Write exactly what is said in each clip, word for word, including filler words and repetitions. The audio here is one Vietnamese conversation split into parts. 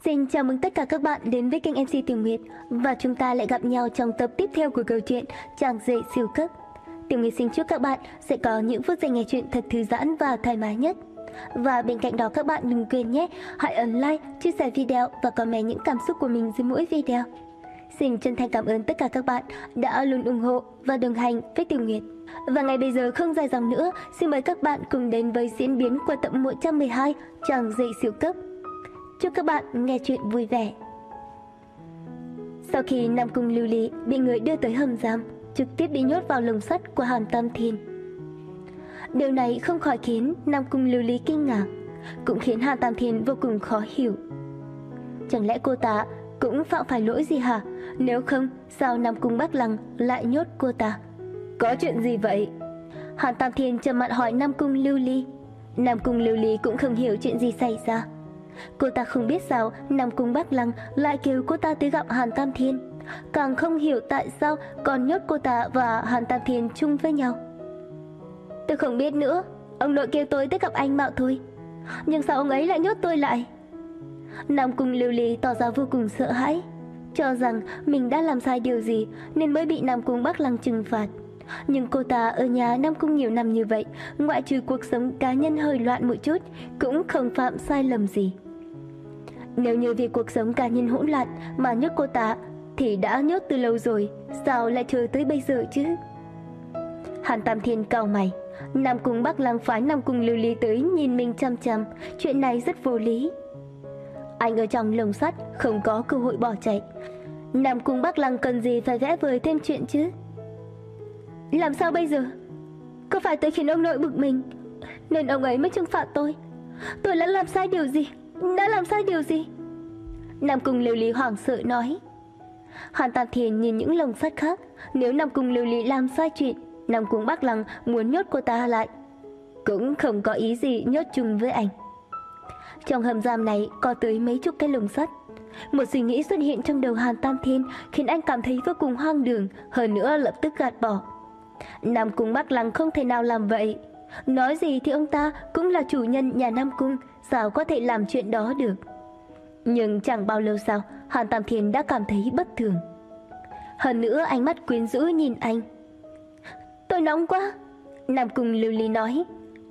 Xin chào mừng tất cả các bạn đến với kênh em xê Tiểu Nguyệt. Và chúng ta lại gặp nhau trong tập tiếp theo của câu chuyện Chàng Rể Siêu Cấp. Tiểu Nguyệt xin chúc các bạn sẽ có những phút giây nghe chuyện thật thư giãn và thoải mái nhất. Và bên cạnh đó các bạn đừng quên nhé, hãy ấn like, chia sẻ video và comment những cảm xúc của mình dưới mỗi video. Xin chân thành cảm ơn tất cả các bạn đã luôn ủng hộ và đồng hành với Tiểu Nguyệt. Và ngay bây giờ không dài dòng nữa, xin mời các bạn cùng đến với diễn biến của tập một trăm mười hai Chàng Rể Siêu Cấp. Chúc các bạn nghe chuyện vui vẻ. Sau khi Nam Cung Lưu Ly bị người đưa tới hầm giam, trực tiếp bị nhốt vào lồng sắt của Hàn Tam Thiên. Điều này không khỏi khiến Nam Cung Lưu Ly kinh ngạc, cũng khiến Hàn Tam Thiên vô cùng khó hiểu. Chẳng lẽ cô ta cũng phạm phải lỗi gì hả? Nếu không, sao Nam Cung Bắc Lăng lại nhốt cô ta? Có chuyện gì vậy? Hàn Tam Thiên trầm mặt hỏi Nam Cung Lưu Ly. Nam Cung Lưu Ly cũng không hiểu chuyện gì xảy ra. Cô ta không biết sao Nam Cung Bắc Lăng lại kêu cô ta tới gặp Hàn Tam Thiên, càng không hiểu tại sao còn nhốt cô ta và Hàn Tam Thiên chung với nhau. Tôi không biết nữa, ông nội kêu tôi tới gặp anh Mạo thôi, nhưng sao ông ấy lại nhốt tôi lại? Nam Cung Lưu Ly tỏ ra vô cùng sợ hãi, cho rằng mình đã làm sai điều gì nên mới bị Nam Cung Bắc Lăng trừng phạt. Nhưng cô ta ở nhà Nam Cung nhiều năm như vậy, ngoại trừ cuộc sống cá nhân hơi loạn một chút, cũng không phạm sai lầm gì. Nếu như vì cuộc sống cá nhân hỗn loạn mà nhốt cô ta thì đã nhốt từ lâu rồi, sao lại chờ tới bây giờ chứ? Hàn Tam Thiên cau mày. Nam Cung Bắc Lăng phái Nam Cung Lưu Ly tới nhìn mình chăm chăm, chuyện này rất vô lý. Anh ở trong lồng sắt không có cơ hội bỏ chạy, Nam Cung Bắc Lăng cần gì phải vẽ vời thêm chuyện chứ? Làm sao bây giờ? Có phải tôi khiến ông nội bực mình nên ông ấy mới trừng phạt tôi? Tôi đã làm sai điều gì? Đã làm sai điều gì? Nam Cung Lưu Ly hoảng sợ nói. Hàn Tam Thiên nhìn những lồng sắt khác. Nếu Nam Cung Lưu Ly làm sai chuyện, Nam Cung Bắc Lăng muốn nhốt cô ta lại, cũng không có ý gì nhốt chung với anh. Trong hầm giam này có tới mấy chục cái lồng sắt. Một suy nghĩ xuất hiện trong đầu Hàn Tam Thiên khiến anh cảm thấy vô cùng hoang đường, hơn nữa lập tức gạt bỏ. Nam Cung Bắc Lăng không thể nào làm vậy. Nói gì thì ông ta cũng là chủ nhân nhà Nam Cung, sao có thể làm chuyện đó được? Nhưng chẳng bao lâu sau, Hàn Tam Thiên đã cảm thấy bất thường. Hơn nữa ánh mắt quyến rũ nhìn anh. Tôi nóng quá, Nam Cung Lưu Ly nói.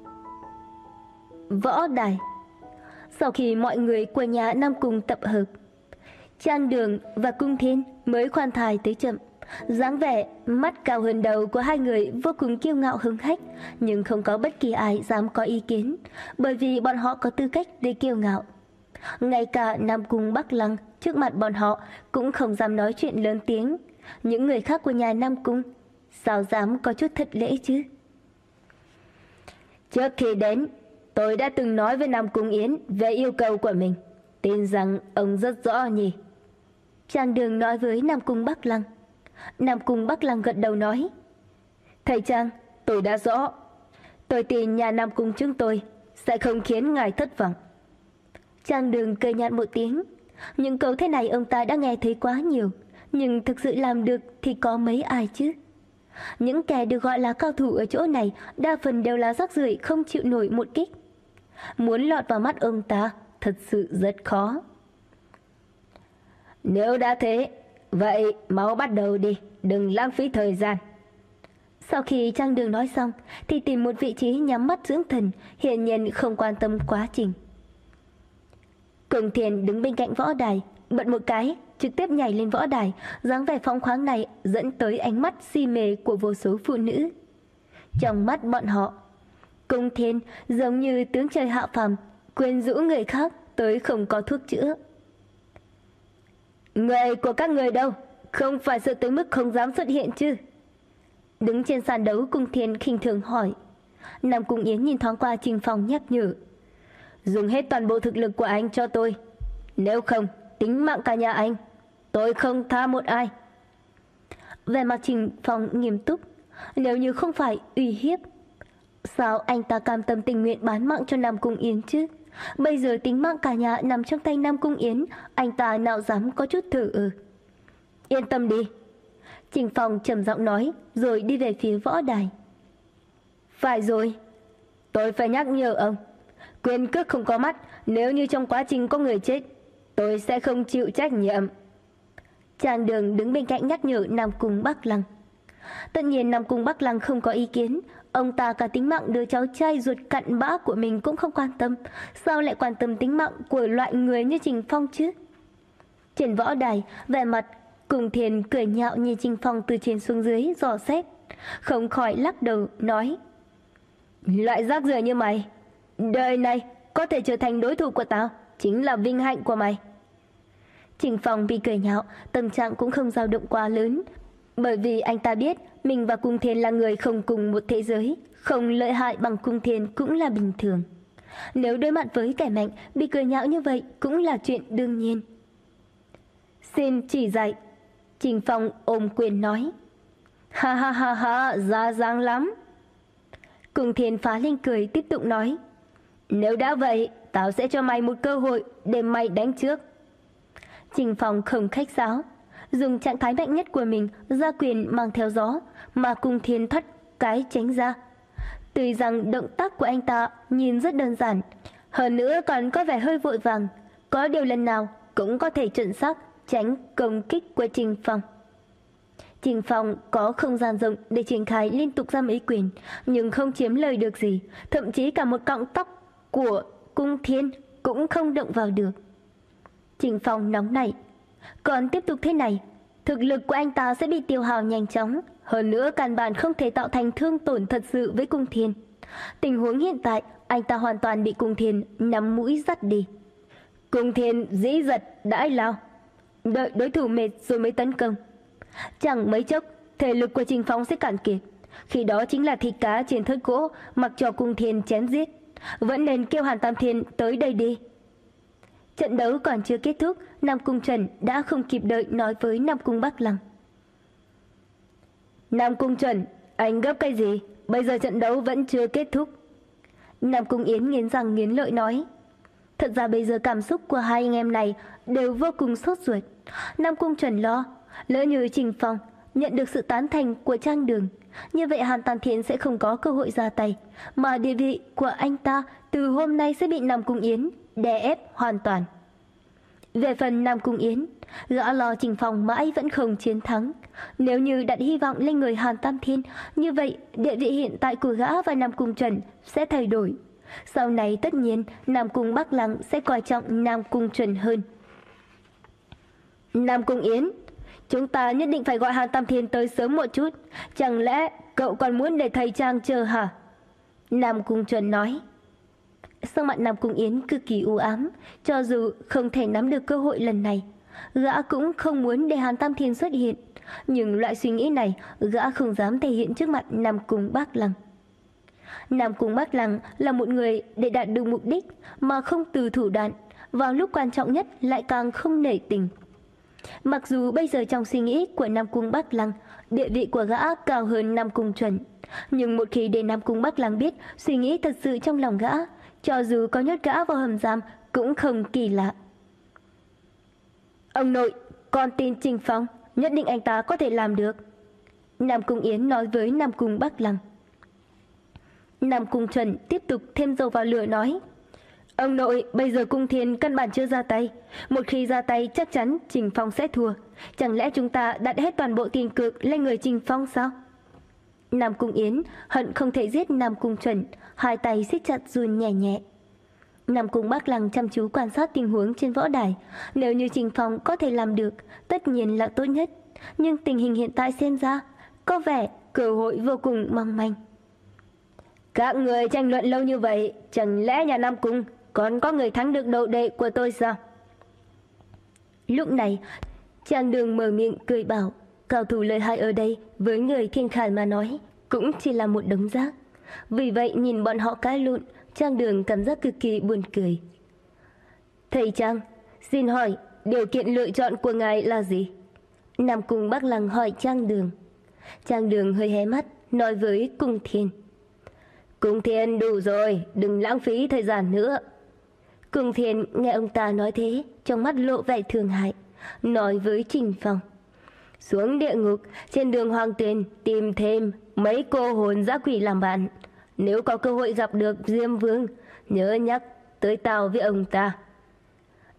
Võ đài. Sau khi mọi người của nhà Nam Cung tập hợp, Trang Đường và Cung Thiên mới khoan thai tới chậm. Dáng vẻ mắt cao hơn đầu của hai người vô cùng kiêu ngạo hứng hách, nhưng không có bất kỳ ai dám có ý kiến, bởi vì bọn họ có tư cách để kiêu ngạo. Ngay cả Nam Cung Bắc Lăng trước mặt bọn họ cũng không dám nói chuyện lớn tiếng. Những người khác của nhà Nam Cung sao dám có chút thất lễ chứ? Trước khi đến, tôi đã từng nói với Nam Cung Yến về yêu cầu của mình, tin rằng ông rất rõ nhỉ? Trang Đường nói với Nam Cung Bắc Lăng. Nam Cung Bắc Lăng gật đầu nói. Thầy Trang, tôi đã rõ. Tôi tin nhà Nam Cung chúng tôi sẽ không khiến ngài thất vọng. Trang Đường cười nhạt một tiếng. Những câu thế này ông ta đã nghe thấy quá nhiều, nhưng thực sự làm được thì có mấy ai chứ? Những kẻ được gọi là cao thủ ở chỗ này đa phần đều là rác rưởi không chịu nổi một kích. Muốn lọt vào mắt ông ta thật sự rất khó. Nếu đã thế, vậy mau bắt đầu đi, đừng lãng phí thời gian. Sau khi Trang Đường nói xong thì tìm một vị trí nhắm mắt dưỡng thần, hiển nhiên không quan tâm quá trình. Cường Thiền đứng bên cạnh võ đài, bật một cái, trực tiếp nhảy lên võ đài. Dáng vẻ phóng khoáng này dẫn tới ánh mắt si mê của vô số phụ nữ. Trong mắt bọn họ, Cung Thiên giống như tướng trời hạ phàm, quyến rũ người khác tới không có thuốc chữa. Người của các người đâu? Không phải sợ tới mức không dám xuất hiện chứ? Đứng trên sàn đấu, Cung Thiên khinh thường hỏi. Nam Cung Yến nhìn thoáng qua Trình Phong nhắc nhở. Dùng hết toàn bộ thực lực của anh cho tôi, nếu không tính mạng cả nhà anh, tôi không tha một ai. Về mặt Trình Phong nghiêm túc. Nếu như không phải uy hiếp, sao anh ta cam tâm tình nguyện bán mạng cho Nam Cung Yến chứ? Bây giờ tính mạng cả nhà nằm trong tay Nam Cung Yến, anh ta nào dám có chút thử ừ. Yên tâm đi, Trình Phong trầm giọng nói, rồi đi về phía võ đài. Phải rồi, tôi phải nhắc nhở ông, quyền cước không có mắt, nếu như trong quá trình có người chết, tôi sẽ không chịu trách nhiệm. Trang Đường đứng bên cạnh nhắc nhở Nam Cung Bắc Lăng. Tất nhiên Nam Cung Bắc Lăng không có ý kiến. Ông ta cả tính mạng đứa cháu trai ruột cặn bã của mình cũng không quan tâm, sao lại quan tâm tính mạng của loại người như Trình Phong chứ? Trên võ đài, vẻ mặt Cung Thiên cười nhạo nhìn Trình Phong từ trên xuống dưới dò xét, không khỏi lắc đầu nói: loại rác rưởi như mày, đời này có thể trở thành đối thủ của tao chính là vinh hạnh của mày. Trình Phong bị cười nhạo, tâm trạng cũng không dao động quá lớn, bởi vì anh ta biết mình và Cung Thiên là người không cùng một thế giới, không lợi hại bằng Cung Thiên cũng là bình thường. Nếu đối mặt với kẻ mạnh, bị cười nhạo như vậy cũng là chuyện đương nhiên. Xin chỉ dạy. Trình Phong ôm quyền nói. Ha ha ha ha, ra dáng lắm. Cung Thiên phá lên cười tiếp tục nói: nếu đã vậy, tao sẽ cho mày một cơ hội để mày đánh trước. Trình Phong không khách sáo, dùng trạng thái mạnh nhất của mình ra quyền mang theo gió, mà Cung Thiên thoát cái tránh ra. Tuy rằng động tác của anh ta nhìn rất đơn giản, hơn nữa còn có vẻ hơi vội vàng, có điều lần nào cũng có thể chuẩn xác tránh công kích của Trình Phong. Trình Phong có không gian rộng để triển khai liên tục ra mấy quyền, nhưng không chiếm lời được gì, thậm chí cả một cọng tóc của Cung Thiên cũng không động vào được. Trình Phong nóng nảy, còn tiếp tục thế này, thực lực của anh ta sẽ bị tiêu hao nhanh chóng, hơn nữa căn bản không thể tạo thành thương tổn thật sự với Cung Thiên. Tình huống hiện tại, anh ta hoàn toàn bị Cung Thiên nắm mũi dắt đi. Cung Thiên dĩ giật đãi lao, đợi đối thủ mệt rồi mới tấn công. Chẳng mấy chốc, thể lực của Trình Phong sẽ cạn kiệt, khi đó chính là thịt cá trên thớt gỗ, mặc cho Cung Thiên chém giết. Vẫn nên kêu Hàn Tam Thiên tới đây đi. Trận đấu còn chưa kết thúc, Nam Cung Trần đã không kịp đợi nói với Nam Cung Bắc Lăng. Nam Cung Trần, anh gấp cái gì? Bây giờ trận đấu vẫn chưa kết thúc. Nam Cung Yến nghiến răng nghiến lợi nói. Thật ra bây giờ cảm xúc của hai anh em này đều vô cùng sốt ruột. Nam Cung Trần lo, lỡ như Trình Phong nhận được sự tán thành của Trang Đường, như vậy Hàn Tam Thiên sẽ không có cơ hội ra tay, mà địa vị của anh ta từ hôm nay sẽ bị Nam Cung Yến đè ép hoàn toàn. Về phần Nam Cung Yến, gã lo Trình Phong mãi vẫn không chiến thắng. Nếu như đặt hy vọng lên người Hàn Tam Thiên, như vậy địa vị hiện tại của gã và Nam Cung Trần sẽ thay đổi. Sau này tất nhiên Nam Cung Bắc Lăng sẽ coi trọng Nam Cung Trần hơn. Nam Cung Yến, chúng ta nhất định phải gọi Hàn Tam Thiên tới sớm một chút. Chẳng lẽ cậu còn muốn để thầy Trang chờ hả? Nam Cung Trần nói. Sắc mặt Nam Cung Yến cực kỳ u ám, cho dù không thể nắm được cơ hội lần này, gã cũng không muốn để Hàn Tam Thiên xuất hiện, nhưng loại suy nghĩ này gã không dám thể hiện trước mặt Nam Cung Bắc Lăng. Nam Cung Bắc Lăng là một người để đạt được mục đích mà không từ thủ đoạn, vào lúc quan trọng nhất lại càng không nể tình. Mặc dù bây giờ trong suy nghĩ của Nam Cung Bắc Lăng, địa vị của gã cao hơn Nam Cung Trần, nhưng một khi để Nam Cung Bắc Lăng biết suy nghĩ thật sự trong lòng gã, cho dù có nhốt gã vào hầm giam cũng không kỳ lạ. Ông nội, con tin Trình Phong, nhất định anh ta có thể làm được. Nam Cung Yến nói với Nam Cung Bắc Lăng. Nam Cung Trần tiếp tục thêm dầu vào lửa nói. Ông nội, bây giờ Cung Thiên căn bản chưa ra tay. Một khi ra tay chắc chắn Trình Phong sẽ thua. Chẳng lẽ chúng ta đặt hết toàn bộ tiền cược lên người Trình Phong sao? Nam Cung Yến hận không thể giết Nam Cung Trần, hai tay siết chặt run nhẹ nhẹ. Nam Cung Bắc Lăng chăm chú quan sát tình huống trên võ đài. Nếu như Trình Phong có thể làm được, tất nhiên là tốt nhất. Nhưng tình hình hiện tại xem ra, có vẻ cơ hội vô cùng mong manh. Các người tranh luận lâu như vậy, chẳng lẽ nhà Nam Cung còn có người thắng được đồ đệ của tôi sao? Lúc này, Trang Đường mở miệng cười bảo, cao thủ lợi hại ở đây với người thiên khải mà nói cũng chỉ là một đống rác. Vì vậy nhìn bọn họ cãi lộn, Trang Đường cảm giác cực kỳ buồn cười. Thầy Trang, xin hỏi điều kiện lựa chọn của ngài là gì? Nam Cung Bắc Lăng hỏi Trang Đường. Trang Đường hơi hé mắt, nói với Cung Thiên. Cung Thiên đủ rồi, đừng lãng phí thời gian nữa. Cung Thiên nghe ông ta nói thế, trong mắt lộ vẻ thương hại, nói với Trình Phong. Xuống địa ngục, trên đường Hoàng Tuyền tìm thêm mấy cô hồn dã quỷ làm bạn. Nếu có cơ hội gặp được Diêm Vương, nhớ nhắc tới tao với ông ta.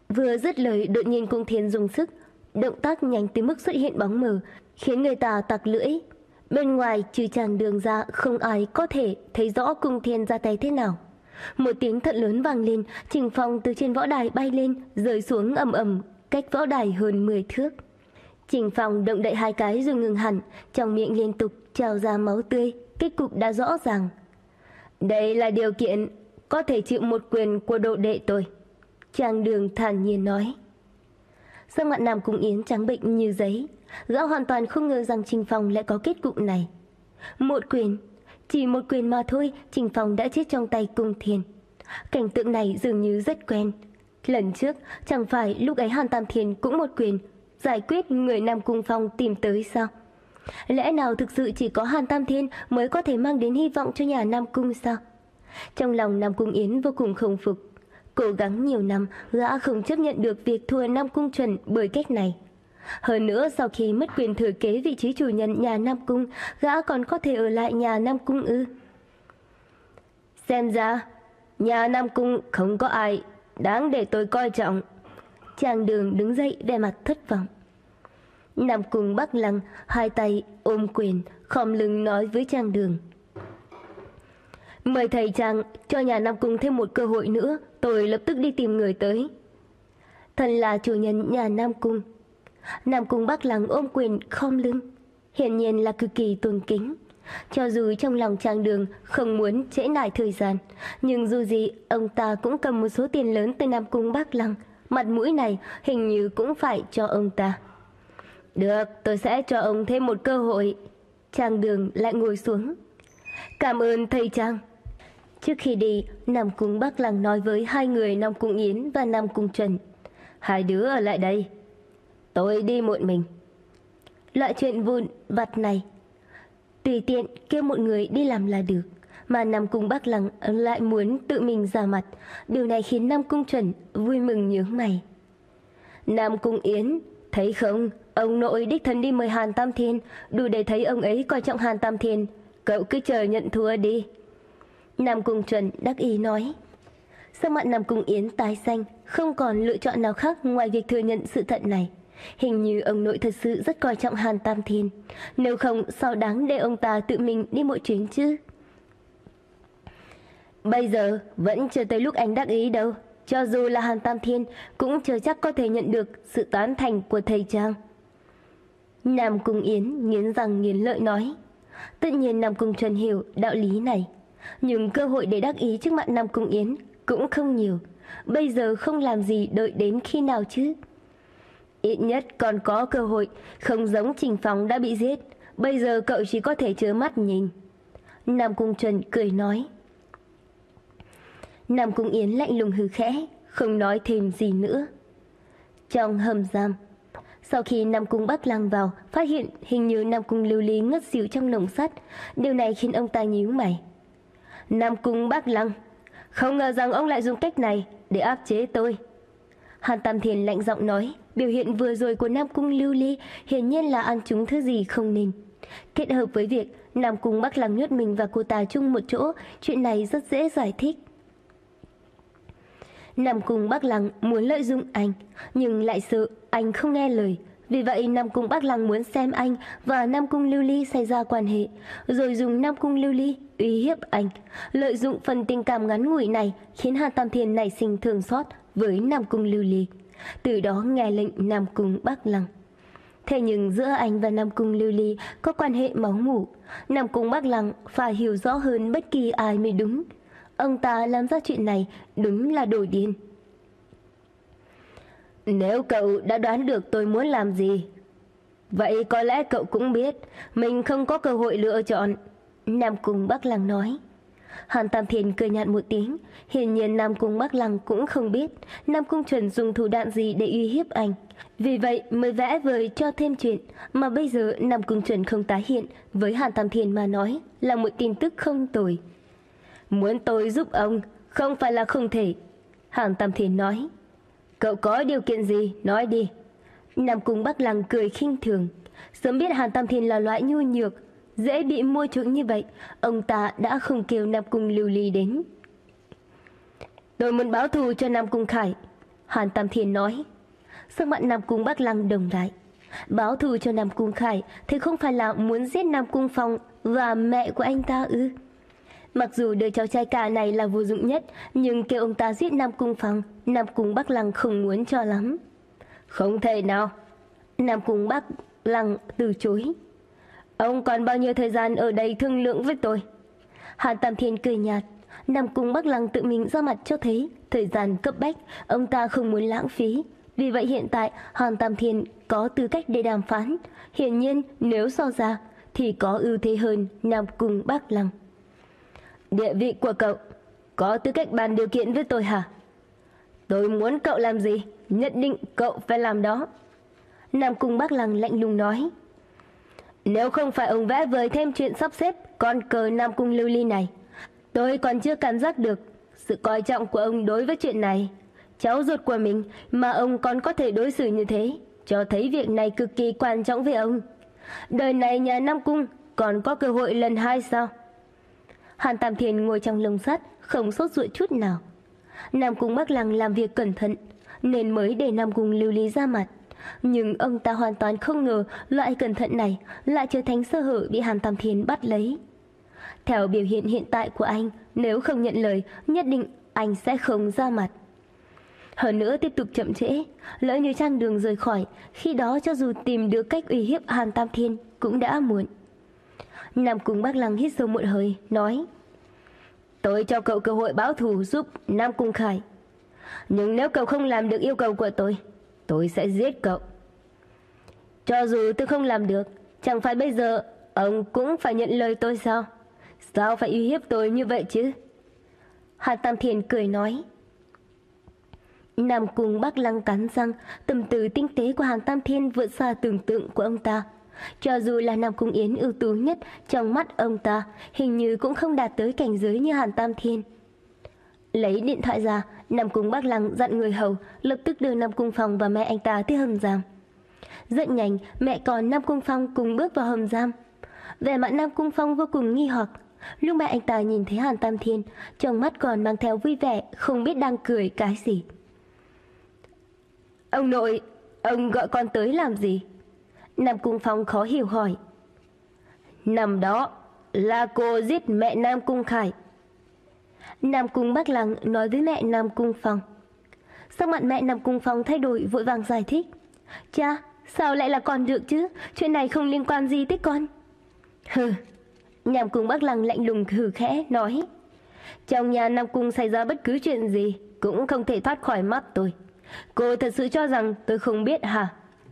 Vừa dứt lời, đột nhiên Cung Thiên dùng sức, động tác nhanh tới mức xuất hiện bóng mờ, khiến người ta tặc lưỡi. Bên ngoài trừ Tràng Đường ra, không ai có thể thấy rõ Cung Thiên ra tay thế nào. Một tiếng thật lớn vang lên, Trình Phong từ trên võ đài bay lên, rơi xuống ầm ầm, cách võ đài hơn mười thước. Trình Phong động đậy hai cái rồi ngừng hẳn, trong miệng liên tục trào ra máu tươi, kết cục đã rõ ràng. Đây là điều kiện có thể chịu một quyền của đồ đệ tôi, Tràng Đường thản nhiên nói. Sắc mặt Nam Cung Yến trắng bệnh như giấy, gã hoàn toàn không ngờ rằng Trình Phong lại có kết cục này. Một quyền, chỉ một quyền mà thôi, Trình Phong đã chết trong tay Cung Thiên. Cảnh tượng này dường như rất quen. Lần trước, chẳng phải lúc ấy Hàn Tam Thiên cũng một quyền giải quyết người Nam Cung Phong tìm tới sao? Lẽ nào thực sự chỉ có Hàn Tam Thiên mới có thể mang đến hy vọng cho nhà Nam Cung sao? Trong lòng Nam Cung Yến vô cùng không phục. Cố gắng nhiều năm, gã không chấp nhận được việc thua Nam Cung Chuẩn bởi cách này. Hơn nữa, sau khi mất quyền thừa kế vị trí chủ nhân nhà Nam Cung, gã còn có thể ở lại nhà Nam Cung ư? Xem ra, nhà Nam Cung không có ai đáng để tôi coi trọng. Tràng Đường đứng dậy vẻ mặt thất vọng. Nam Cung Bắc Lăng hai tay ôm quyền, khom lưng nói với Tràng Đường. Mời thầy Tràng cho nhà Nam Cung thêm một cơ hội nữa, tôi lập tức đi tìm người tới. Thần là chủ nhân nhà Nam Cung. Nam Cung Bắc Lăng ôm quyền khom lưng, hiển nhiên là cực kỳ tôn kính. Cho dù trong lòng Tràng Đường không muốn trễ nải thời gian, nhưng dù gì ông ta cũng cầm một số tiền lớn từ Nam Cung Bắc Lăng, mặt mũi này hình như cũng phải cho ông ta. Được, tôi sẽ cho ông thêm một cơ hội. Tràng Đường lại ngồi xuống. Cảm ơn thầy Tràng. Trước khi đi, Nam Cung Bắc Lăng nói với hai người Nam Cung Yến và Nam Cung Trần. Hai đứa ở lại đây, tôi đi một mình. Loại chuyện vụn vặt này tùy tiện kêu một người đi làm là được, mà Nam Cung Bắc Lăng lại muốn tự mình ra mặt. Điều này khiến Nam Cung Trần vui mừng nhướng mày. Nam Cung Yến, thấy không, ông nội đích thân đi mời Hàn Tam Thiên, đủ để thấy ông ấy coi trọng Hàn Tam Thiên. Cậu cứ chờ nhận thua đi. Nam Cung Trần đắc ý nói. Sắc mặt Nam Cung Yến tái xanh, không còn lựa chọn nào khác ngoài việc thừa nhận sự thật này. Hình như ông nội thật sự rất coi trọng Hàn Tam Thiên, nếu không sao đáng để ông ta tự mình đi một chuyến chứ. Bây giờ vẫn chưa tới lúc anh đắc ý đâu. Cho dù là Hàn Tam Thiên cũng chưa chắc có thể nhận được sự tán thành của thầy Trang. Nam Cung Yến nghiến răng nghiến lợi nói. Tất nhiên Nam Cung Trần hiểu đạo lý này, nhưng cơ hội để đắc ý trước mặt Nam Cung Yến cũng không nhiều. Bây giờ không làm gì đợi đến khi nào chứ? Ít nhất còn có cơ hội, không giống Trình Phong đã bị giết. Bây giờ cậu chỉ có thể trơ mắt nhìn. Nam Cung Trần cười nói. Nam Cung Yến lạnh lùng hừ khẽ, không nói thêm gì nữa. Trong hầm giam, sau khi Nam Cung Bắc Lăng vào, phát hiện hình như Nam Cung Lưu Ly ngất xỉu trong lồng sắt. Điều này khiến ông ta nhíu mày. Nam Cung Bắc Lăng, không ngờ rằng ông lại dùng cách này để áp chế tôi. Hàn Tam Thiên lạnh giọng nói. Biểu hiện vừa rồi của Nam Cung Lưu Ly hiển nhiên là ăn trúng thứ gì không nên. Kết hợp với việc Nam Cung Bắc Lăng nhốt mình và cô ta chung một chỗ, chuyện này rất dễ giải thích. Nam Cung Bắc Lăng muốn lợi dụng anh, nhưng lại sợ anh không nghe lời. Vì vậy Nam Cung Bắc Lăng muốn xem anh và Nam Cung Lưu Ly xảy ra quan hệ, rồi dùng Nam Cung Lưu Ly uy hiếp anh. Lợi dụng phần tình cảm ngắn ngủi này khiến Hàn Tam Thiên nảy sinh thương xót với Nam Cung Lưu Ly, từ đó nghe lệnh Nam Cung Bắc Lăng. Thế nhưng giữa anh và Nam Cung Lưu Ly có quan hệ máu mủ. Nam Cung Bắc Lăng phải hiểu rõ hơn bất kỳ ai mới đúng. Ông ta làm ra chuyện này đúng là đồ điên. Nếu cậu đã đoán được tôi muốn làm gì, vậy có lẽ cậu cũng biết mình không có cơ hội lựa chọn. Nam Cung Bắc Lăng nói. Hàn Tam Thiên cười nhạt một tiếng. Hiển nhiên Nam Cung Bắc Lăng cũng không biết Nam Cung Trần dùng thủ đoạn gì để uy hiếp anh, vì vậy mới vẽ vời cho thêm chuyện. Mà bây giờ Nam Cung Trần không tái hiện, với Hàn Tam Thiên mà nói là một tin tức không tồi. Muốn tôi giúp ông không phải là không thể, Hàn Tam Thiên nói. Cậu có điều kiện gì, nói đi. Nam Cung Bắc Lăng cười khinh thường. Sớm biết Hàn Tam Thiên là loại nhu nhược, dễ bị mua chuộc như vậy, ông ta đã không kêu Nam Cung Lưu Ly đến. Tôi muốn báo thù cho Nam Cung Khải. Hàn Tam Thiên nói. Sắc mặt Nam Cung Bắc Lăng đồng lại. Báo thù cho Nam Cung Khải thì không phải là muốn giết Nam Cung Phong và mẹ của anh ta ư? Mặc dù đứa cháu trai cả này là vô dụng nhất, nhưng kêu ông ta giết Nam Cung Phong, Nam Cung Bắc Lăng không muốn cho lắm. Không thể nào. Nam Cung Bắc Lăng từ chối. Ông còn bao nhiêu thời gian ở đây thương lượng với tôi? Hàn Tam Thiên cười nhạt. Nam Cung Bắc Lăng tự mình ra mặt cho thấy thời gian cấp bách, ông ta không muốn lãng phí. Vì vậy hiện tại Hàn Tam Thiên có tư cách để đàm phán. Hiển nhiên nếu so ra thì có ưu thế hơn Nam Cung Bắc Lăng. Địa vị của cậu có tư cách bàn điều kiện với tôi hả? Tôi muốn cậu làm gì, nhất định cậu phải làm đó. Nam Cung Bắc Lăng lạnh lùng nói. Nếu không phải ông vẽ vời thêm chuyện sắp xếp con cờ Nam Cung lưu ly này, tôi còn chưa cảm giác được sự coi trọng của ông đối với chuyện này. Cháu ruột của mình mà ông còn có thể đối xử như thế, cho thấy việc này cực kỳ quan trọng với ông. Đời này nhà Nam Cung còn có cơ hội lần hai sao? Hàn Tam Thiên ngồi trong lồng sắt, không sốt ruột chút nào. Nam Cung Bắc Lăng làm việc cẩn thận nên mới để Nam Cung lưu ly ra mặt. Nhưng ông ta hoàn toàn không ngờ loại cẩn thận này lại trở thành sơ hở bị Hàn Tam Thiên bắt lấy. Theo biểu hiện hiện tại của anh, nếu không nhận lời, nhất định anh sẽ không ra mặt. Hơn nữa tiếp tục chậm trễ, lỡ như Trang Đường rời khỏi, khi đó cho dù tìm được cách uy hiếp Hàn Tam Thiên cũng đã muộn. Nam Cung Bắc Lăng hít sâu một hơi, nói. Tôi cho cậu cơ hội báo thù giúp Nam Cung Khải. Nhưng nếu cậu không làm được yêu cầu của tôi, tôi sẽ giết cậu. Cho dù tôi không làm được, chẳng phải bây giờ ông cũng phải nhận lời tôi sao? Sao phải uy hiếp tôi như vậy chứ? Hàn Tam Thiên cười nói. Nam Cung Bắc Lăng cắn răng, tâm tư tinh tế của Hàn Tam Thiên vượt xa tưởng tượng của ông ta. Cho dù là Nam Cung Yến ưu tú nhất trong mắt ông ta, hình như cũng không đạt tới cảnh giới như Hàn Tam Thiên. Lấy điện thoại ra, Nam Cung Bắc Lăng dặn người hầu lập tức đưa Nam Cung Phong và mẹ anh ta tới hầm giam. Rất nhanh, mẹ con Nam Cung Phong cùng bước vào hầm giam. Vẻ mặt Nam Cung Phong vô cùng nghi hoặc. Lúc mẹ anh ta nhìn thấy Hàn Tam Thiên, trong mắt còn mang theo vui vẻ, không biết đang cười cái gì. Ông nội, ông gọi con tới làm gì? Nam Cung Phong khó hiểu hỏi. Năm đó là cô giết mẹ Nam Cung Khải. Nam Cung Bắc Lăng nói với mẹ Nam Cung Phong. Sắc mặt mẹ Nam Cung Phong thay đổi, vội vàng giải thích. Cha, sao lại là con được chứ? Chuyện này không liên quan gì tới con. Hừ. Nam Cung Bắc Lăng lạnh lùng hừ khẽ nói. Trong nhà Nam Cung xảy ra bất cứ chuyện gì cũng không thể thoát khỏi mắt tôi. Cô thật sự cho rằng tôi không biết hả?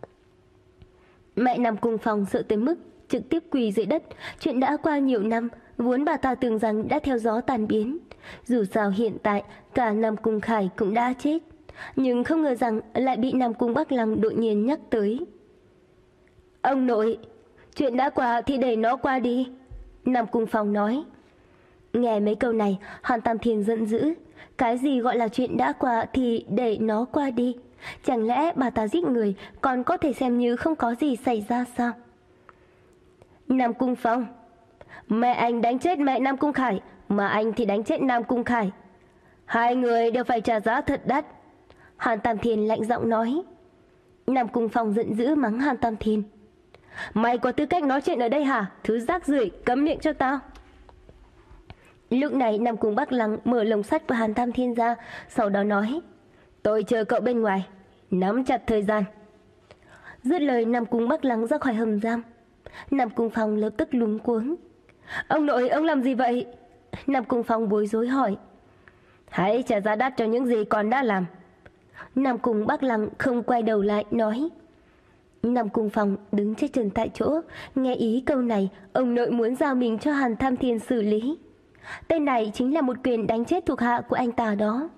Mẹ Nam Cung Phong sợ tới mức trực tiếp quỳ dưới đất. Chuyện đã qua nhiều năm, vốn bà ta tưởng rằng đã theo gió tan biến. Dù sao hiện tại cả Nam Cung Khải cũng đã chết, nhưng không ngờ rằng lại bị Nam Cung Bắc Lăng đột nhiên nhắc tới. Ông nội, chuyện đã qua thì để nó qua đi. Nam Cung Phong nói. Nghe mấy câu này, Hàn Tam Thiên giận dữ. Cái gì gọi là chuyện đã qua thì để nó qua đi? Chẳng lẽ bà ta giết người còn có thể xem như không có gì xảy ra sao? Nam Cung Phong, mẹ anh đánh chết mẹ Nam Cung Khải, mà anh thì đánh chết Nam Cung Khải. Hai người đều phải trả giá thật đắt. Hàn Tam Thiên lạnh giọng nói. Nam Cung Phong giận dữ mắng Hàn Tam Thiên. Mày có tư cách nói chuyện ở đây hả? Thứ rác rưởi, cấm miệng cho tao. Lúc này Nam Cung Bắc Lăng mở lồng sắt của Hàn Tam Thiên ra, sau đó nói. Tôi chờ cậu bên ngoài, nắm chặt thời gian. Dứt lời, Nam Cung Bắc Lăng ra khỏi hầm giam. Nam Cung Phong lập tức luống cuống. Ông nội, ông làm gì vậy? Nam Cung Phong bối rối hỏi. Hãy trả giá đắt cho những gì con đã làm. Nam Cung Bắc Lăng không quay đầu lại nói. Nam Cung Phong đứng chết chân tại chỗ. Nghe ý câu này, ông nội muốn giao mình cho Hàn Tam Thiên xử lý. Tên này chính là một quyền đánh chết thuộc hạ của anh ta đó.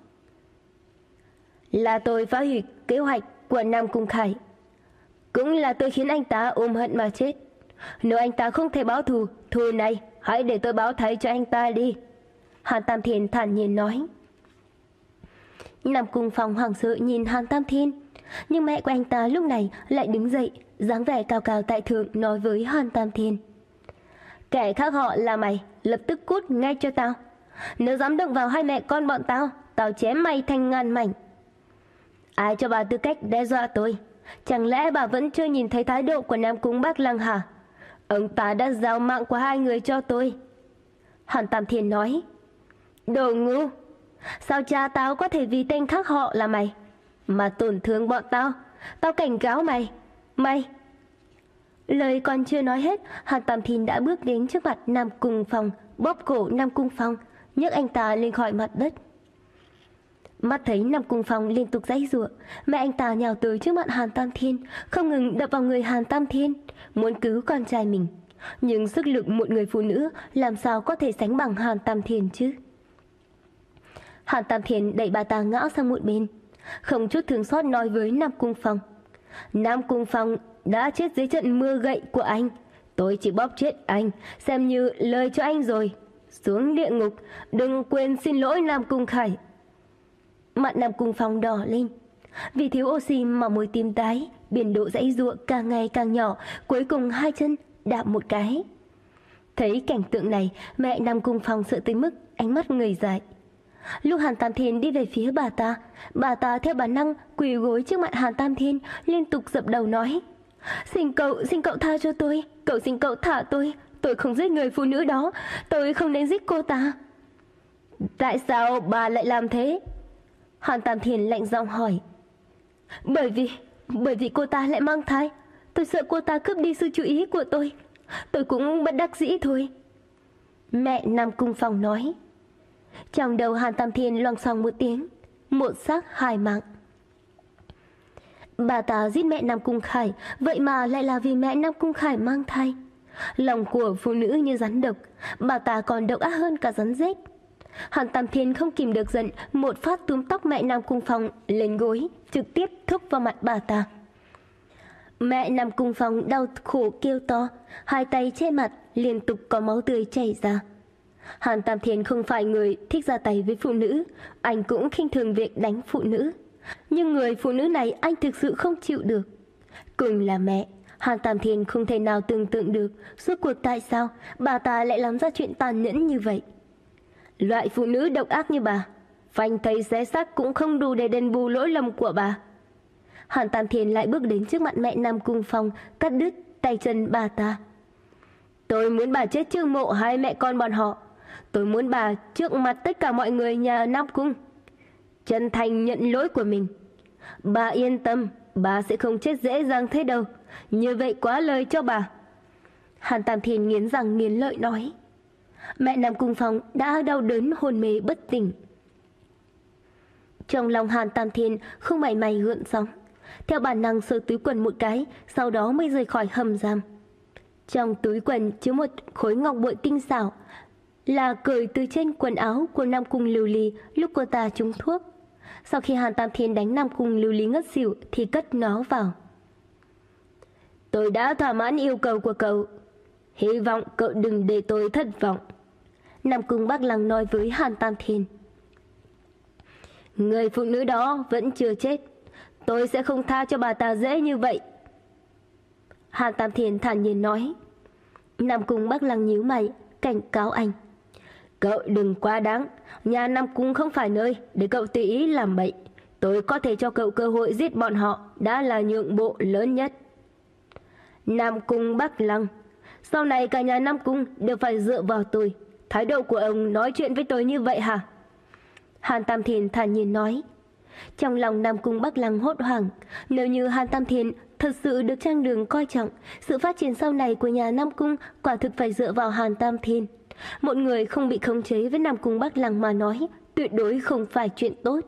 Là tôi phá hủy kế hoạch của Nam Cung Khải, cũng là tôi khiến anh ta ôm hận mà chết. Nếu anh ta không thể báo thù, thù này hãy để tôi báo thay cho anh ta đi. Hàn Tam Thiên thản nhiên nói. Nam Cung Phong hoảng sợ nhìn Hàn Tam Thiên, nhưng mẹ của anh ta lúc này lại đứng dậy, dáng vẻ cao cao tại thượng nói với Hàn Tam Thiên. Kẻ khác họ là mày, lập tức cút ngay cho tao. Nếu dám động vào hai mẹ con bọn tao, tao chém mày thành ngàn mảnh. Ai cho bà tư cách đe dọa tôi? Chẳng lẽ bà vẫn chưa nhìn thấy thái độ của Nam Cung Bắc Lăng hả? Ông ta đã giao mạng của hai người cho tôi. Hàn Tam Thiên nói. Đồ ngu! Sao cha tao có thể vì tên khác họ là mày mà tổn thương bọn tao? Tao cảnh cáo mày. Mày! Lời còn chưa nói hết, Hàn Tam Thiên đã bước đến trước mặt Nam Cung Phong, bóp cổ Nam Cung Phong, nhấc anh ta lên khỏi mặt đất. Mắt thấy Nam Cung Phong liên tục giãy giụa, mẹ anh ta nhào tới trước mặt Hàn Tam Thiên, không ngừng đập vào người Hàn Tam Thiên, muốn cứu con trai mình. Nhưng sức lực một người phụ nữ làm sao có thể sánh bằng Hàn Tam Thiên chứ? Hàn Tam Thiên đẩy bà ta ngã sang một bên, không chút thương xót nói với Nam Cung Phong. Nam Cung Phong đã chết dưới trận mưa gậy của anh. Tôi chỉ bóp chết anh, xem như lời cho anh rồi. Xuống địa ngục, đừng quên xin lỗi Nam Cung Khải. Mặt Nam Cung Phong đỏ lên. Vì thiếu oxy mà môi tim tái, biên độ giãy giụa càng ngày càng nhỏ, cuối cùng hai chân đạp một cái. Thấy cảnh tượng này, mẹ Nam Cung Phong sợ tới mức ánh mắt người dại. Lúc Hàn Tam Thiên đi về phía bà ta, bà ta theo bản năng quỳ gối trước mặt Hàn Tam Thiên, liên tục dập đầu nói: Xin cậu, xin cậu tha cho tôi, cậu xin cậu thả tôi, tôi không giết người phụ nữ đó, tôi không nên giết cô ta. Tại sao bà lại làm thế? Hàn Tam Thiên lạnh giọng hỏi. Bởi vì, bởi vì cô ta lại mang thai, tôi sợ cô ta cướp đi sự chú ý của tôi, tôi cũng bất đắc dĩ thôi. Mẹ Nam Cung Phong nói. Trong đầu Hàn Tam Thiên loằng xoằng một tiếng, một xác hai mạng. Bà ta giết mẹ Nam Cung Khải, vậy mà lại là vì mẹ Nam Cung Khải mang thai. Lòng của phụ nữ như rắn độc, bà ta còn độc ác hơn cả rắn rết. Hàn Tam Thiên không kìm được giận, một phát túm tóc mẹ Nam Cung Phong lên gối, trực tiếp thúc vào mặt bà ta. Mẹ Nam Cung Phong đau khổ kêu to, hai tay che mặt, liên tục có máu tươi chảy ra. Hàn Tam Thiên không phải người thích ra tay với phụ nữ, anh cũng khinh thường việc đánh phụ nữ. Nhưng người phụ nữ này anh thực sự không chịu được. Cùng là mẹ, Hàn Tam Thiên không thể nào tưởng tượng được suốt cuộc tại sao bà ta lại làm ra chuyện tàn nhẫn như vậy. Loại phụ nữ độc ác như bà, phanh thây xé xác cũng không đủ để đền bù lỗi lầm của bà. Hàn Tam Thiên lại bước đến trước mặt mẹ Nam Cung Phong, cắt đứt tay chân bà ta. Tôi muốn bà chết trước mộ hai mẹ con bọn họ. Tôi muốn bà trước mặt tất cả mọi người nhà Nam Cung chân thành nhận lỗi của mình. Bà yên tâm, bà sẽ không chết dễ dàng thế đâu. Như vậy quá lời cho bà. Hàn Tam Thiên nghiến răng nghiến lợi nói. Mẹ Nam Cung Phong đã đau đớn hôn mê bất tỉnh. Trong lòng Hàn Tam Thiên không mảy may gợn sóng, theo bản năng sờ túi quần một cái, sau đó mới rời khỏi hầm giam. Trong túi quần chứa một khối ngọc bội tinh xảo, là cởi từ trên quần áo của Nam Cung Lưu Ly lúc cô ta trúng thuốc. Sau khi Hàn Tam Thiên đánh Nam Cung Lưu Ly ngất xỉu thì cất nó vào. Tôi đã thỏa mãn yêu cầu của cậu, hy vọng cậu đừng để tôi thất vọng. Nam Cung Bắc Lăng nói với Hàn Tam Thiên. Người phụ nữ đó vẫn chưa chết, tôi sẽ không tha cho bà ta dễ như vậy. Hàn Tam Thiên thản nhiên nói. Nam Cung Bắc Lăng nhíu mày, cảnh cáo anh. Cậu đừng quá đáng, nhà Nam Cung không phải nơi để cậu tùy ý làm bậy. Tôi có thể cho cậu cơ hội giết bọn họ, đã là nhượng bộ lớn nhất. Nam Cung Bắc Lăng, sau này cả nhà Nam Cung đều phải dựa vào tôi. Thái độ của ông nói chuyện với tôi như vậy hả? Hàn Tam Thiên thản nhiên nói. Trong lòng Nam Cung Bắc Lăng hốt hoảng. Nếu như Hàn Tam Thiên thật sự được Trang Đường coi trọng, sự phát triển sau này của nhà Nam Cung quả thực phải dựa vào Hàn Tam Thiên. Một người không bị khống chế với Nam Cung Bắc Lăng mà nói, tuyệt đối không phải chuyện tốt.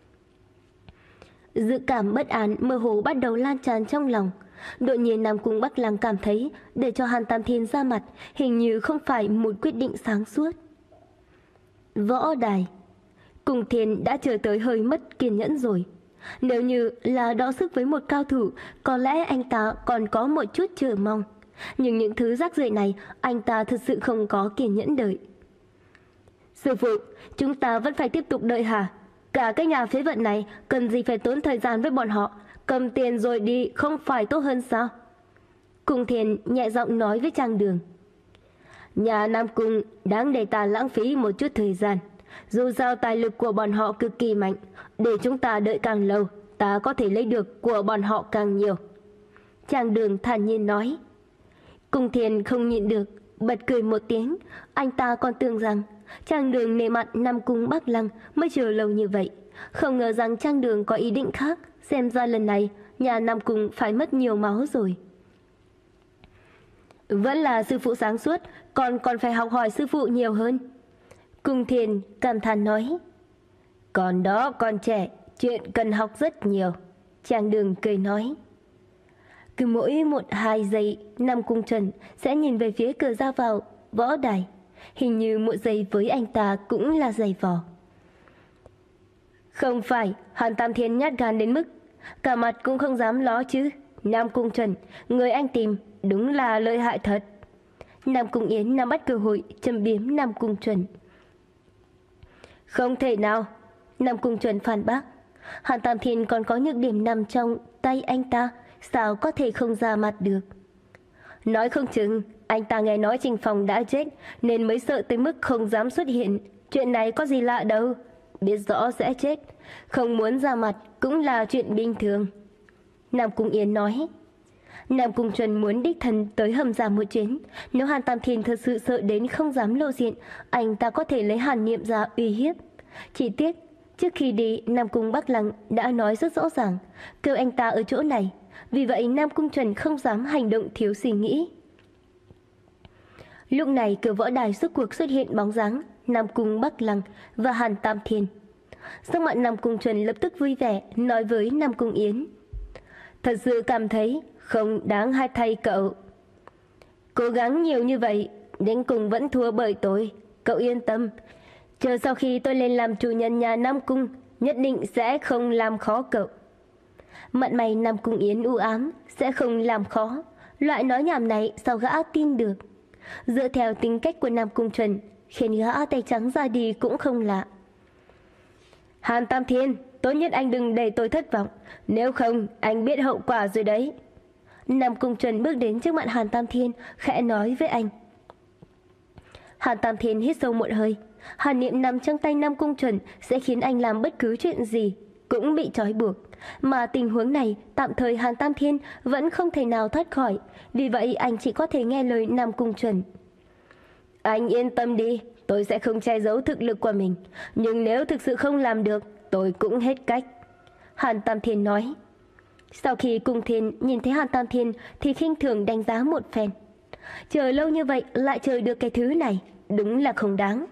Dự cảm bất an mơ hồ bắt đầu lan tràn trong lòng. Đột nhiên Nam Cung Bắc Lăng cảm thấy để cho Hàn Tam Thiên ra mặt hình như không phải một quyết định sáng suốt. Võ đài, Cung Thiên đã chờ tới hơi mất kiên nhẫn rồi. Nếu như là đọ sức với một cao thủ, có lẽ anh ta còn có một chút chờ mong. Nhưng những thứ rác rưởi này anh ta thật sự không có kiên nhẫn đợi. Sư phụ, chúng ta vẫn phải tiếp tục đợi hả? Cả cái nhà phế vật này cần gì phải tốn thời gian với bọn họ, cầm tiền rồi đi không phải tốt hơn sao? Cung Thiên nhẹ giọng nói với Trang Đường. Nhà Nam Cung đáng để ta lãng phí một chút thời gian. Dù sao tài lực của bọn họ cực kỳ mạnh, để chúng ta đợi càng lâu ta có thể lấy được của bọn họ càng nhiều. Trang Đường thản nhiên nói. Cung Thiền không nhịn được, bật cười một tiếng. Anh ta còn tưởng rằng Trang Đường nể mặt Nam Cung Bắc Lăng mới chờ lâu như vậy, không ngờ rằng Trang Đường có ý định khác. Xem ra lần này nhà Nam Cung phải mất nhiều máu rồi. Vẫn là sư phụ sáng suốt, còn còn phải học hỏi sư phụ nhiều hơn. Cung Thiền cảm thán nói. Còn đó còn trẻ, chuyện cần học rất nhiều. Trang Đường cười nói. Cứ mỗi một hai giây, Nam Cung Trần sẽ nhìn về phía cửa ra vào võ đài. Hình như một giây với anh ta cũng là giày vò. Không phải, Hàn Tam Thiên nhát gan đến mức cả mặt cũng không dám ló chứ. Nam Cung Trần, người anh tìm đúng là lợi hại thật. Nam Cung Yến nắm bắt cơ hội châm biếm Nam Cung Trần. Không thể nào. Nam Cung Trần phản bác. Hàn Tam Thiên còn có nhược điểm nằm trong tay anh ta, sao có thể không ra mặt được. Nói không chừng anh ta nghe nói Trình Phong đã chết nên mới sợ tới mức không dám xuất hiện. Chuyện này có gì lạ đâu, biết rõ sẽ chết, không muốn ra mặt cũng là chuyện bình thường. Nam Cung Yến nói. Nam Cung Trần muốn đích thân tới Hầm Giam một chuyến. Nếu Hàn Tam Thiên thật sự sợ đến không dám lộ diện, anh ta có thể lấy Hàn Niệm ra uy hiếp. Chỉ tiếc trước khi đi, Nam Cung Bắc Lăng đã nói rất rõ ràng kêu anh ta ở chỗ này. Vì vậy Nam Cung Trần không dám hành động thiếu suy nghĩ. Lúc này cửa võ đài rốt cuộc xuất hiện bóng dáng Nam Cung Bắc Lăng và Hàn Tam Thiên. Sắc mặt Nam Cung Trần lập tức vui vẻ, nói với Nam Cung Yến. Thật sự cảm thấy không đáng hai thay cậu. Cố gắng nhiều như vậy, đến cùng vẫn thua bởi tôi. Cậu yên tâm, chờ sau khi tôi lên làm chủ nhân nhà Nam Cung, nhất định sẽ không làm khó cậu. Mặt mày Nam Cung Yến u ám. Sẽ không làm khó. Loại nói nhảm này sao gã tin được. Dựa theo tính cách của Nam Cung Trần, khiến gã tay trắng ra đi cũng không lạ. Hàn Tam Thiên, tốt nhất anh đừng để tôi thất vọng, nếu không anh biết hậu quả rồi đấy. Nam Cung Trần bước đến trước mặt Hàn Tam Thiên, khẽ nói với anh. Hàn Tam Thiên hít sâu một hơi. Hàn Niệm nằm trong tay Nam Cung Trần sẽ khiến anh làm bất cứ chuyện gì cũng bị trói buộc. Mà tình huống này tạm thời Hàn Tam Thiên vẫn không thể nào thoát khỏi. Vì vậy anh chỉ có thể nghe lời Nam Cung Trần. Anh yên tâm đi, tôi sẽ không che giấu thực lực của mình. Nhưng nếu thực sự không làm được, tôi cũng hết cách. Hàn Tam Thiên nói. Sau khi Cung Thiên nhìn thấy Hàn Tam Thiên thì khinh thường đánh giá một phen. Chờ lâu như vậy lại chờ được cái thứ này, đúng là không đáng.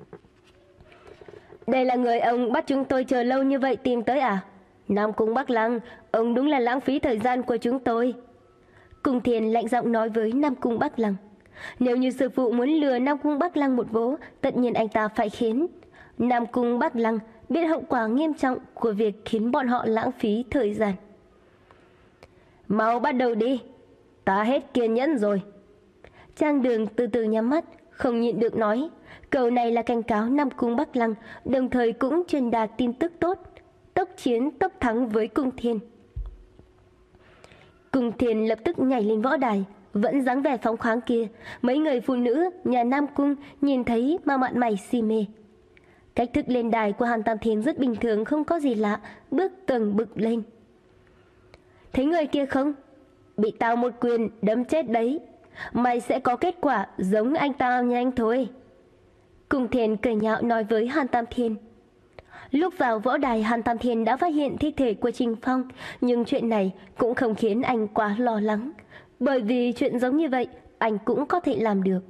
Đây là người ông bắt chúng tôi chờ lâu như vậy tìm tới à? Nam Cung Bắc Lăng, ông đúng là lãng phí thời gian của chúng tôi. Cung Thiên lạnh giọng nói với Nam Cung Bắc Lăng. Nếu như sư phụ muốn lừa Nam Cung Bắc Lăng một vố, tất nhiên anh ta phải khiến Nam Cung Bắc Lăng biết hậu quả nghiêm trọng của việc khiến bọn họ lãng phí thời gian. Mau bắt đầu đi, ta hết kiên nhẫn rồi. Trang Đường từ từ nhắm mắt, không nhịn được nói. Câu này là cảnh cáo Nam Cung Bắc Lăng, đồng thời cũng truyền đạt tin tức tốt. Tốc chiến tốc thắng với Cung Thiên. Cung Thiên lập tức nhảy lên võ đài, vẫn dáng vẻ phóng khoáng kia. Mấy người phụ nữ nhà Nam Cung nhìn thấy mà mặt mày si mê. Cách thức lên đài của Hàn Tam Thiên rất bình thường, không có gì lạ, bước từng bước lên. Thấy người kia không? Bị tao một quyền đấm chết đấy. Mày sẽ có kết quả giống anh ta nhanh thôi. Cung Thiên cười nhạo nói với Hàn Tam Thiên. Lúc vào võ đài, Hàn Tam Thiên đã phát hiện thi thể của Trình Phong, nhưng chuyện này cũng không khiến anh quá lo lắng, bởi vì chuyện giống như vậy anh cũng có thể làm được.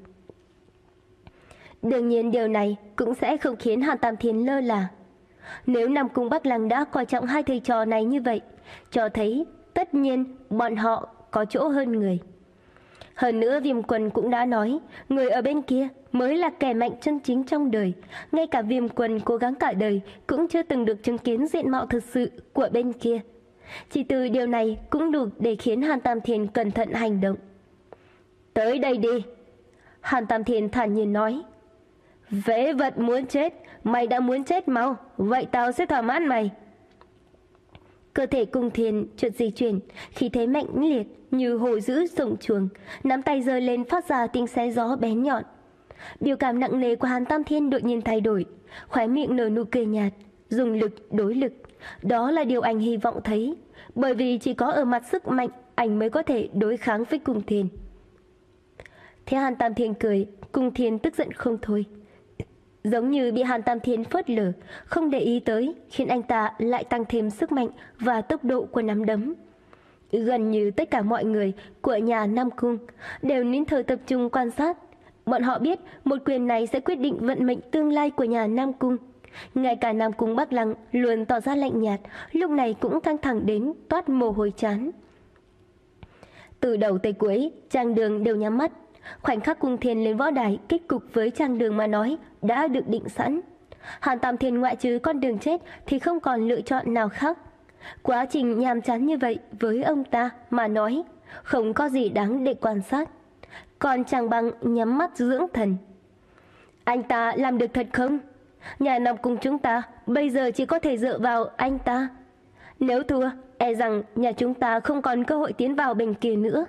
Đương nhiên điều này cũng sẽ không khiến Hàn Tam Thiên lơ là. Nếu Nam Cung Bắc Lăng đã coi trọng hai thầy trò này như vậy, cho thấy tất nhiên bọn họ có chỗ hơn người. Hơn nữa Viêm Quân cũng đã nói, người ở bên kia mới là kẻ mạnh chân chính trong đời. Ngay cả Viêm Quân cố gắng cả đời cũng chưa từng được chứng kiến diện mạo thực sự của bên kia. Chỉ từ điều này cũng đủ để khiến Hàn Tam Thiên cẩn thận hành động. Tới đây đi. Hàn Tam Thiên thản nhiên nói. Phế vật muốn chết, mày đã muốn chết mau, vậy tao sẽ thỏa mãn mày. Cơ thể Cung Thiên chợt di chuyển, khí thế mạnh liệt như hồ dữ sổng chuồng, nắm tay giơ lên phát ra tiếng xé gió bén nhọn. Biểu cảm nặng nề của Hàn Tam Thiên đột nhiên thay đổi, khóe miệng nở nụ cười nhạt, dùng lực đối lực, Đó là điều anh hy vọng thấy, bởi vì chỉ có ở mặt sức mạnh anh mới có thể đối kháng với Cung Thiên. Thế Hàn Tam Thiên cười, Cung Thiên tức giận không thôi. Giống như bị Hàn Tam Thiên phớt lờ, không để ý tới, khiến anh ta lại tăng thêm sức mạnh và tốc độ của nắm đấm. Gần như tất cả mọi người của nhà Nam Cung đều nín thở tập trung quan sát. Bọn họ biết một quyền này sẽ quyết định vận mệnh tương lai của nhà Nam Cung. Ngay cả Nam Cung Bắc Lăng luôn tỏ ra lạnh nhạt, lúc này cũng căng thẳng đến toát mồ hôi trán. Từ đầu tới cuối, Trang Đường đều nhắm mắt. Khoảnh khắc Cung Thiên lên võ đài, kết cục với Trang Đường mà nói đã được định sẵn. Hàn Tam Thiên ngoại trừ con đường chết thì không còn lựa chọn nào khác. Quá trình nhàm chán như vậy với ông ta mà nói không có gì đáng để quan sát. Còn Trang Băng nhắm mắt dưỡng thần. Anh ta làm được thật không? Nhà Nam Cung chúng ta bây giờ chỉ có thể dựa vào anh ta. Nếu thua, e rằng nhà chúng ta không còn cơ hội tiến vào bên kia nữa.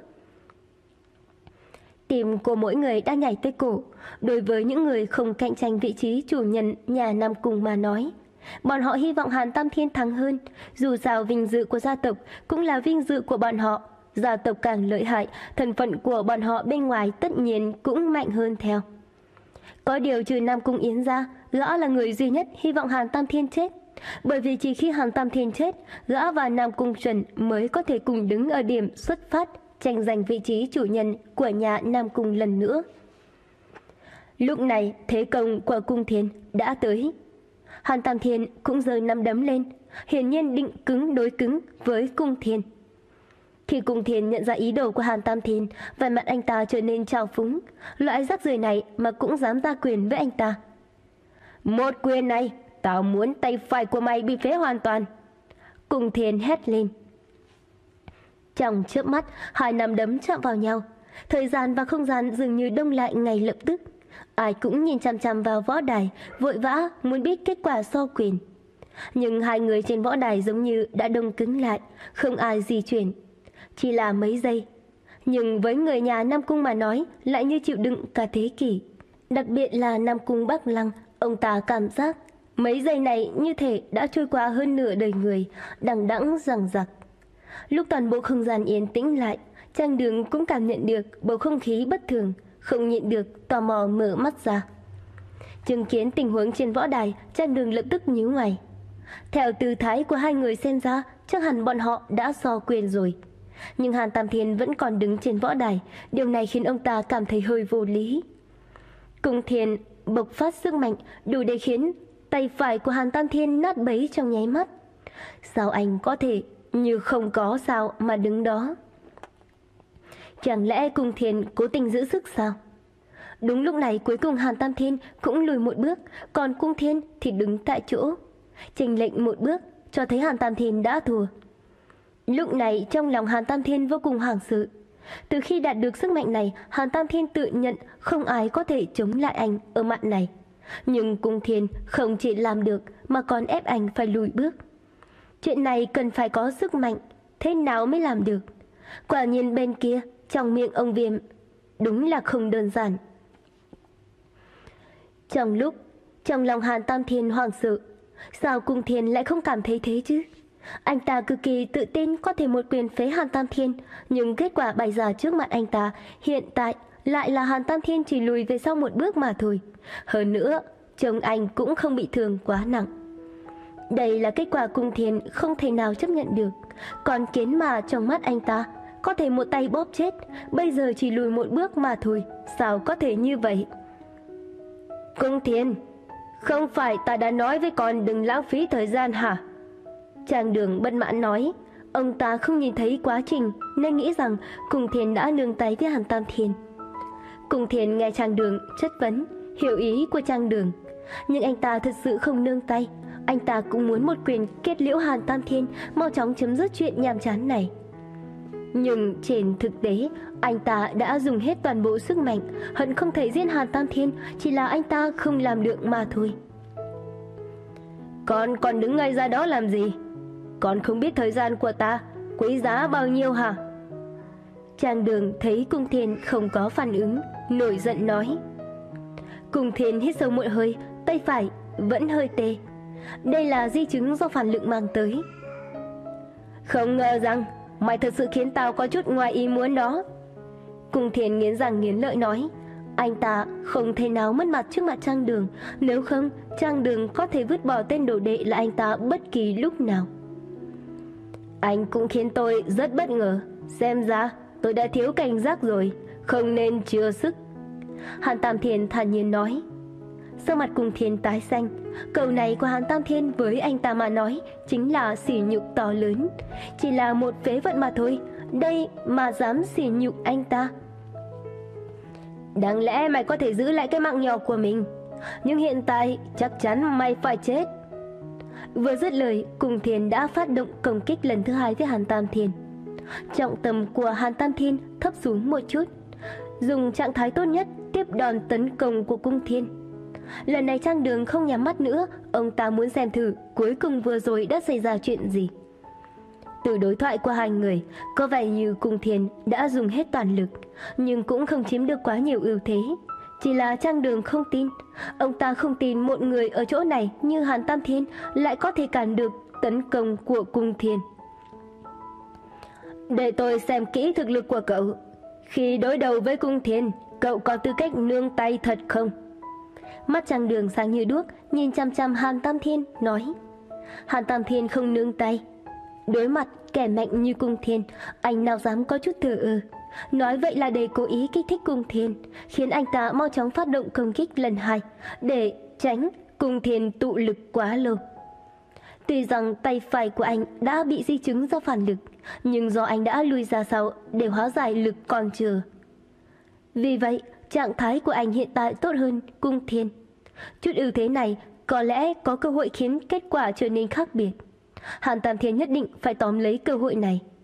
Tim của mỗi người đã nhảy tới cổ. Đối với những người không cạnh tranh vị trí chủ nhân nhà Nam Cung mà nói, bọn họ hy vọng Hàn Tam Thiên thắng hơn. Dù sao vinh dự của gia tộc cũng là vinh dự của bọn họ. Gia tộc càng lợi hại, thân phận của bọn họ bên ngoài tất nhiên cũng mạnh hơn theo. Có điều trừ Nam Cung Yến ra, gã là người duy nhất hy vọng Hàn Tam Thiên chết. Bởi vì chỉ khi Hàn Tam Thiên chết, gã và Nam Cung Trần mới có thể cùng đứng ở điểm xuất phát, tranh giành vị trí chủ nhân của nhà Nam Cung lần nữa. Lúc này thế công của Cung Thiên đã tới. Hàn Tam Thiên cũng giơ nắm đấm lên, hiển nhiên định cứng đối cứng với Cung Thiên. Khi Cung Thiên nhận ra ý đồ của Hàn Tam Thiên, vẻ mặt anh ta trở nên trào phúng. Loại rác rưởi này mà cũng dám ra quyền với anh ta. Một quyền này, tao muốn tay phải của mày bị phế hoàn toàn. Cung Thiên hét lên. Trong chớp mắt, hai nắm đấm chạm vào nhau. Thời gian và không gian dường như đông lại ngay lập tức. Ai cũng nhìn chằm chằm vào võ đài, vội vã muốn biết kết quả so quyền. Nhưng hai người trên võ đài giống như đã đông cứng lại, không ai di chuyển. Chỉ là mấy giây. Nhưng với người nhà Nam Cung mà nói lại như chịu đựng cả thế kỷ. Đặc biệt là Nam Cung Bắc Lăng, ông ta cảm giác mấy giây này như thể đã trôi qua hơn nửa đời người, đằng đẵng dằng dặc. Lúc toàn bộ không gian yên tĩnh lại, Trang Đường cũng cảm nhận được bầu không khí bất thường, không nhịn được tò mò mở mắt ra. Chứng kiến tình huống trên võ đài, Trang Đường lập tức nhíu mày. Theo tư thái của hai người xem ra, chắc hẳn bọn họ đã so quyền rồi. Nhưng Hàn Tam Thiên vẫn còn đứng trên võ đài, điều này khiến ông ta cảm thấy hơi vô lý. Cung Thiên bộc phát sức mạnh đủ để khiến tay phải của Hàn Tam Thiên nát bấy trong nháy mắt. Sao anh có thể như không có sao mà đứng đó? Chẳng lẽ Cung Thiên cố tình giữ sức sao? Đúng lúc này cuối cùng Hàn Tam Thiên cũng lùi một bước, còn Cung Thiên thì đứng tại chỗ. Chênh lệch một bước cho thấy Hàn Tam Thiên đã thua. Lúc này trong lòng Hàn Tam Thiên vô cùng hoảng sợ. Từ khi đạt được sức mạnh này, Hàn Tam Thiên tự nhận không ai có thể chống lại anh ở mặt này. Nhưng Cung Thiên không chỉ làm được mà còn ép anh phải lùi bước. Chuyện này cần phải có sức mạnh, thế nào mới làm được? Quả nhiên bên kia, trong miệng ông Viêm, đúng là không đơn giản. Trong lúc, trong lòng Hàn Tam Thiên hoảng sợ, sao Cung Thiên lại không cảm thấy thế chứ? Anh ta cực kỳ tự tin có thể một quyền phế Hàn Tam Thiên, nhưng kết quả bày ra trước mặt anh ta hiện tại lại là Hàn Tam Thiên chỉ lùi về sau một bước mà thôi. Hơn nữa, chồng anh cũng không bị thương quá nặng. Đây là kết quả Cung Thiên không thể nào chấp nhận được. Còn kiến mà trong mắt anh ta có thể một tay bóp chết, bây giờ chỉ lùi một bước mà thôi. Sao có thể như vậy? Cung Thiên, không phải ta đã nói với con đừng lãng phí thời gian hả? Trang Đường bất mãn nói. Ông ta không nhìn thấy quá trình nên nghĩ rằng Cung Thiên đã nương tay với Hàn Tam Thiên. Cung Thiên nghe Trang Đường chất vấn, hiểu ý của Trang Đường. Nhưng anh ta thật sự không nương tay. Anh ta cũng muốn một quyền kết liễu Hàn Tam Thiên, mau chóng chấm dứt chuyện nhàm chán này. Nhưng trên thực tế, anh ta đã dùng hết toàn bộ sức mạnh, hận không thể giết Hàn Tam Thiên, chỉ là anh ta không làm được mà thôi. Con còn đứng ngay ra đó làm gì? Con không biết thời gian của ta quý giá bao nhiêu hả? Trang Đường thấy Cung Thiên không có phản ứng, nổi giận nói. Cung Thiên hít sâu một hơi, tay phải vẫn hơi tê. Đây là di chứng do phản lực mang tới. Không ngờ rằng mày thật sự khiến tao có chút ngoài ý muốn đó. Cung Thiên nghiến răng nghiến lợi nói. Anh ta không thể nào mất mặt trước mặt Trang Đường, nếu không Trang Đường có thể vứt bỏ tên đồ đệ là anh ta bất kỳ lúc nào. Anh cũng khiến tôi rất bất ngờ. Xem ra tôi đã thiếu cảnh giác rồi, không nên chừa sức. Hàn Tam Thiên thản nhiên nói. Sắc mặt Cung Thiên tái xanh. Câu này của Hàn Tam Thiên với anh ta mà nói chính là sỉ nhục to lớn. Chỉ là một phế vận mà thôi, đây mà dám sỉ nhục anh ta. Đáng lẽ mày có thể giữ lại cái mạng nhỏ của mình, nhưng hiện tại chắc chắn mày phải chết. Vừa dứt lời, Cung Thiên đã phát động công kích lần thứ hai với Hàn Tam Thiên. Trọng tâm của Hàn Tam Thiên thấp xuống một chút, dùng trạng thái tốt nhất tiếp đòn tấn công của Cung Thiên. Lần này Trang Đường không nhắm mắt nữa, ông ta muốn xem thử cuối cùng vừa rồi đã xảy ra chuyện gì. Từ đối thoại của hai người, có vẻ như Cung Thiên đã dùng hết toàn lực, nhưng cũng không chiếm được quá nhiều ưu thế. Chỉ là Trang Đường không tin. Ông ta không tin một người ở chỗ này như Hàn Tam Thiên lại có thể cản được tấn công của Cung Thiên. Để tôi xem kỹ thực lực của cậu. Khi đối đầu với Cung Thiên, cậu có tư cách nương tay thật không? Mắt Trang Đường sáng như đuốc, nhìn chăm chăm Hàn Tam Thiên, nói. Hàn Tam Thiên không nương tay. Đối mặt kẻ mạnh như Cung Thiên, anh nào dám có chút thờ ơ. Nói vậy là để cố ý kích thích Cung Thiên, khiến anh ta mau chóng phát động công kích lần hai, để tránh Cung Thiên tụ lực quá lâu. Tuy rằng tay phải của anh đã bị di chứng do phản lực, nhưng do anh đã lùi ra sau để hóa giải lực còn chưa. Vì vậy, trạng thái của anh hiện tại tốt hơn Cung Thiên. Chút ưu thế này có lẽ có cơ hội khiến kết quả trở nên khác biệt. Hàn Tam Thiên nhất định phải tóm lấy cơ hội này.